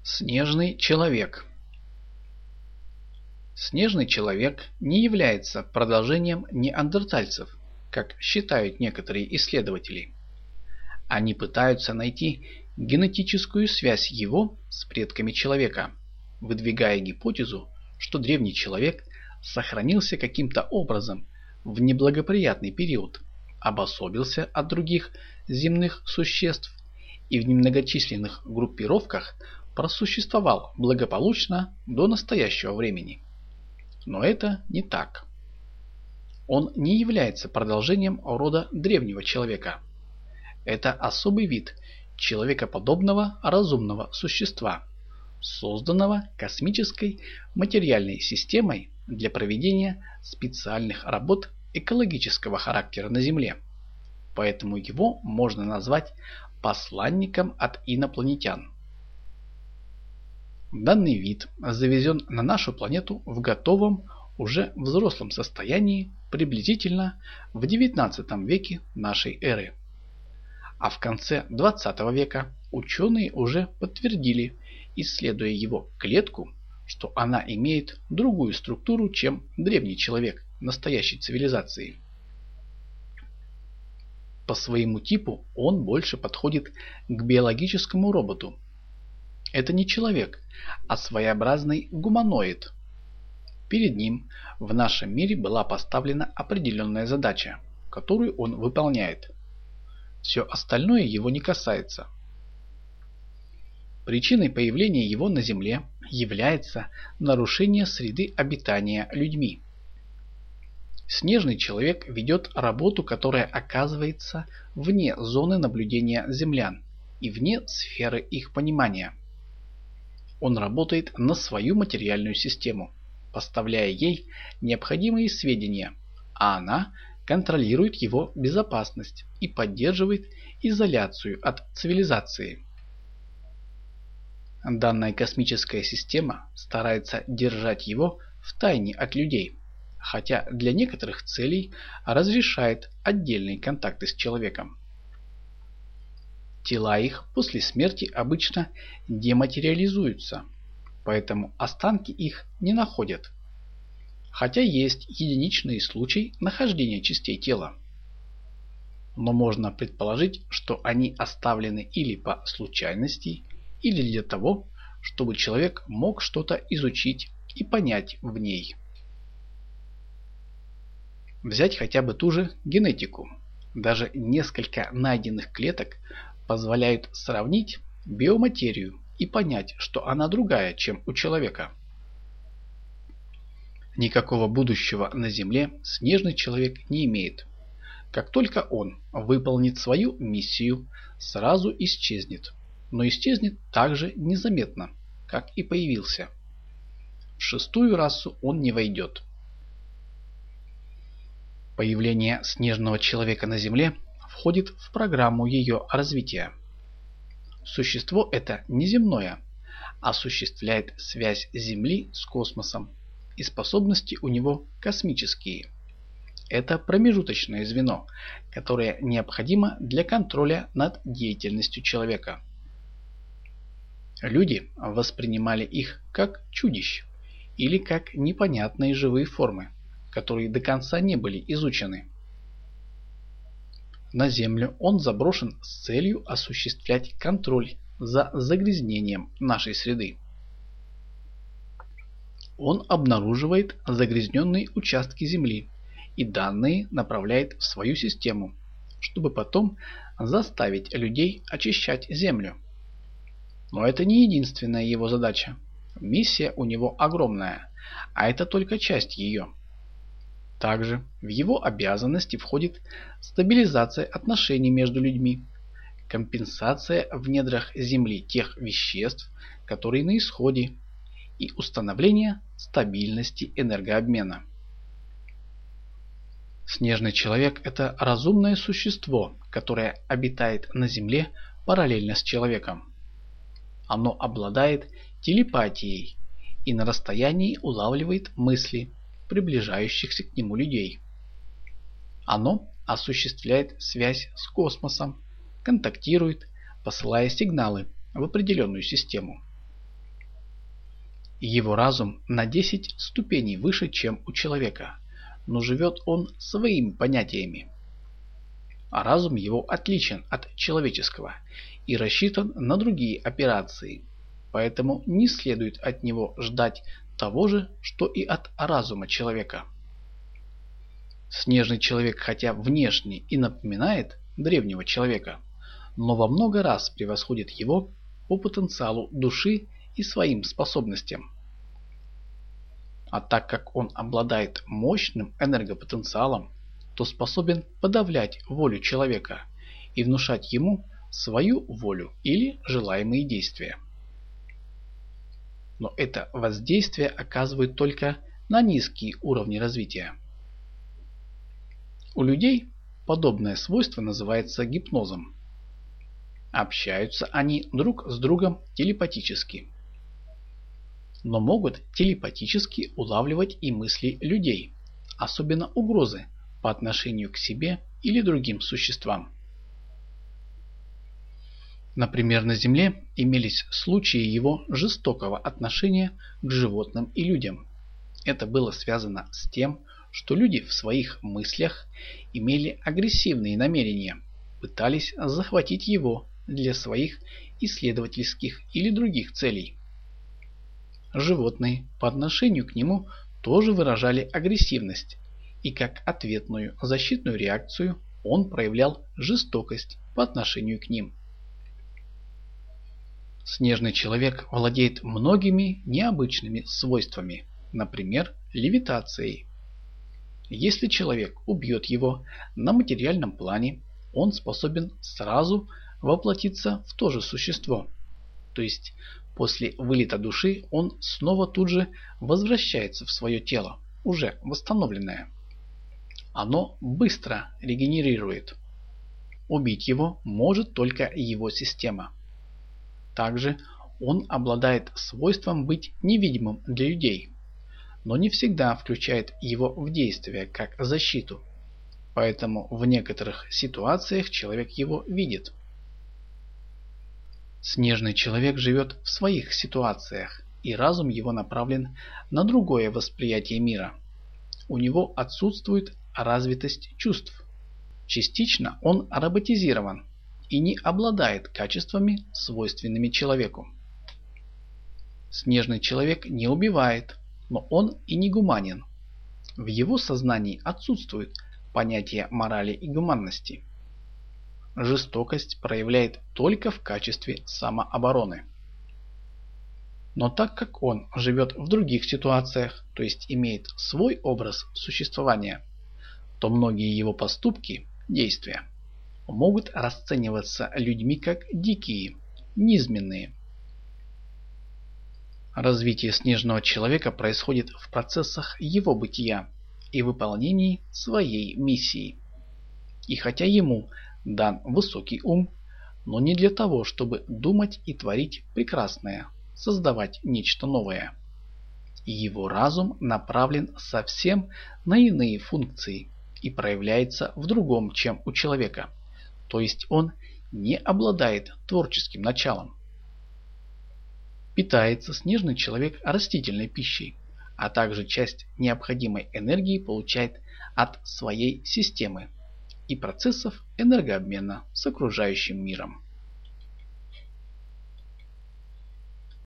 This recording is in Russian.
Снежный человек. Снежный человек не является продолжением неандертальцев, как считают некоторые исследователи. Они пытаются найти генетическую связь его с предками человека, выдвигая гипотезу, что древний человек сохранился каким-то образом в неблагоприятный период, обособился от других земных существ и в немногочисленных группировках просуществовал благополучно до настоящего времени. Но это не так. Он не является продолжением рода древнего человека. Это особый вид человекоподобного разумного существа, созданного космической материальной системой для проведения специальных работ экологического характера на Земле. Поэтому его можно назвать посланником от инопланетян. Данный вид завезен на нашу планету в готовом, уже взрослом состоянии приблизительно в XIX веке нашей эры. А в конце XX века ученые уже подтвердили, исследуя его клетку, что она имеет другую структуру, чем древний человек настоящей цивилизации. По своему типу он больше подходит к биологическому роботу. Это не человек, а своеобразный гуманоид. Перед ним в нашем мире была поставлена определенная задача, которую он выполняет. Все остальное его не касается. Причиной появления его на Земле является нарушение среды обитания людьми. Снежный человек ведет работу, которая оказывается вне зоны наблюдения землян и вне сферы их понимания. Он работает на свою материальную систему, поставляя ей необходимые сведения, а она контролирует его безопасность и поддерживает изоляцию от цивилизации. Данная космическая система старается держать его в тайне от людей, хотя для некоторых целей разрешает отдельные контакты с человеком. Тела их после смерти обычно дематериализуются, поэтому останки их не находят. Хотя есть единичные случаи нахождения частей тела. Но можно предположить, что они оставлены или по случайности, или для того, чтобы человек мог что-то изучить и понять в ней. Взять хотя бы ту же генетику. Даже несколько найденных клеток позволяют сравнить биоматерию и понять, что она другая, чем у человека. Никакого будущего на Земле снежный человек не имеет. Как только он выполнит свою миссию, сразу исчезнет. Но исчезнет так же незаметно, как и появился. В шестую расу он не войдет. Появление снежного человека на Земле входит в программу ее развития. Существо это неземное, осуществляет связь Земли с космосом, и способности у него космические. Это промежуточное звено, которое необходимо для контроля над деятельностью человека. Люди воспринимали их как чудищ или как непонятные живые формы, которые до конца не были изучены. На Землю он заброшен с целью осуществлять контроль за загрязнением нашей среды. Он обнаруживает загрязненные участки Земли и данные направляет в свою систему, чтобы потом заставить людей очищать Землю. Но это не единственная его задача. Миссия у него огромная, а это только часть ее. Также в его обязанности входит стабилизация отношений между людьми, компенсация в недрах Земли тех веществ, которые на исходе, и установление стабильности энергообмена. Снежный человек – это разумное существо, которое обитает на Земле параллельно с человеком. Оно обладает телепатией и на расстоянии улавливает мысли приближающихся к нему людей. Оно осуществляет связь с космосом, контактирует, посылая сигналы в определенную систему. Его разум на 10 ступеней выше, чем у человека, но живет он своими понятиями. А разум его отличен от человеческого и рассчитан на другие операции, поэтому не следует от него ждать того же, что и от разума человека. Снежный человек, хотя внешне и напоминает древнего человека, но во много раз превосходит его по потенциалу души и своим способностям. А так как он обладает мощным энергопотенциалом, то способен подавлять волю человека и внушать ему свою волю или желаемые действия. Но это воздействие оказывает только на низкие уровни развития. У людей подобное свойство называется гипнозом. Общаются они друг с другом телепатически, но могут телепатически улавливать и мысли людей, особенно угрозы по отношению к себе или другим существам. Например, на Земле имелись случаи его жестокого отношения к животным и людям. Это было связано с тем, что люди в своих мыслях имели агрессивные намерения, пытались захватить его для своих исследовательских или других целей. Животные по отношению к нему тоже выражали агрессивность, и как ответную защитную реакцию он проявлял жестокость по отношению к ним. Снежный человек владеет многими необычными свойствами, например, левитацией. Если человек убьет его на материальном плане, он способен сразу воплотиться в то же существо. То есть после вылета души он снова тут же возвращается в свое тело, уже восстановленное. Оно быстро регенерирует. Убить его может только его система. Также он обладает свойством быть невидимым для людей, но не всегда включает его в действие как защиту. Поэтому в некоторых ситуациях человек его видит. Снежный человек живет в своих ситуациях, и разум его направлен на другое восприятие мира. У него отсутствует развитость чувств. Частично он роботизирован и не обладает качествами, свойственными человеку. Снежный человек не убивает, но он и не гуманен. В его сознании отсутствует понятие морали и гуманности. Жестокость проявляет только в качестве самообороны. Но так как он живет в других ситуациях, то есть имеет свой образ существования, то многие его поступки, действия, могут расцениваться людьми как дикие, низменные. Развитие снежного человека происходит в процессах его бытия и выполнении своей миссии. И хотя ему дан высокий ум, но не для того, чтобы думать и творить прекрасное, создавать нечто новое. Его разум направлен совсем на иные функции и проявляется в другом, чем у человека, то есть он не обладает творческим началом. Питается снежный человек растительной пищей, а также часть необходимой энергии получает от своей системы и процессов энергообмена с окружающим миром.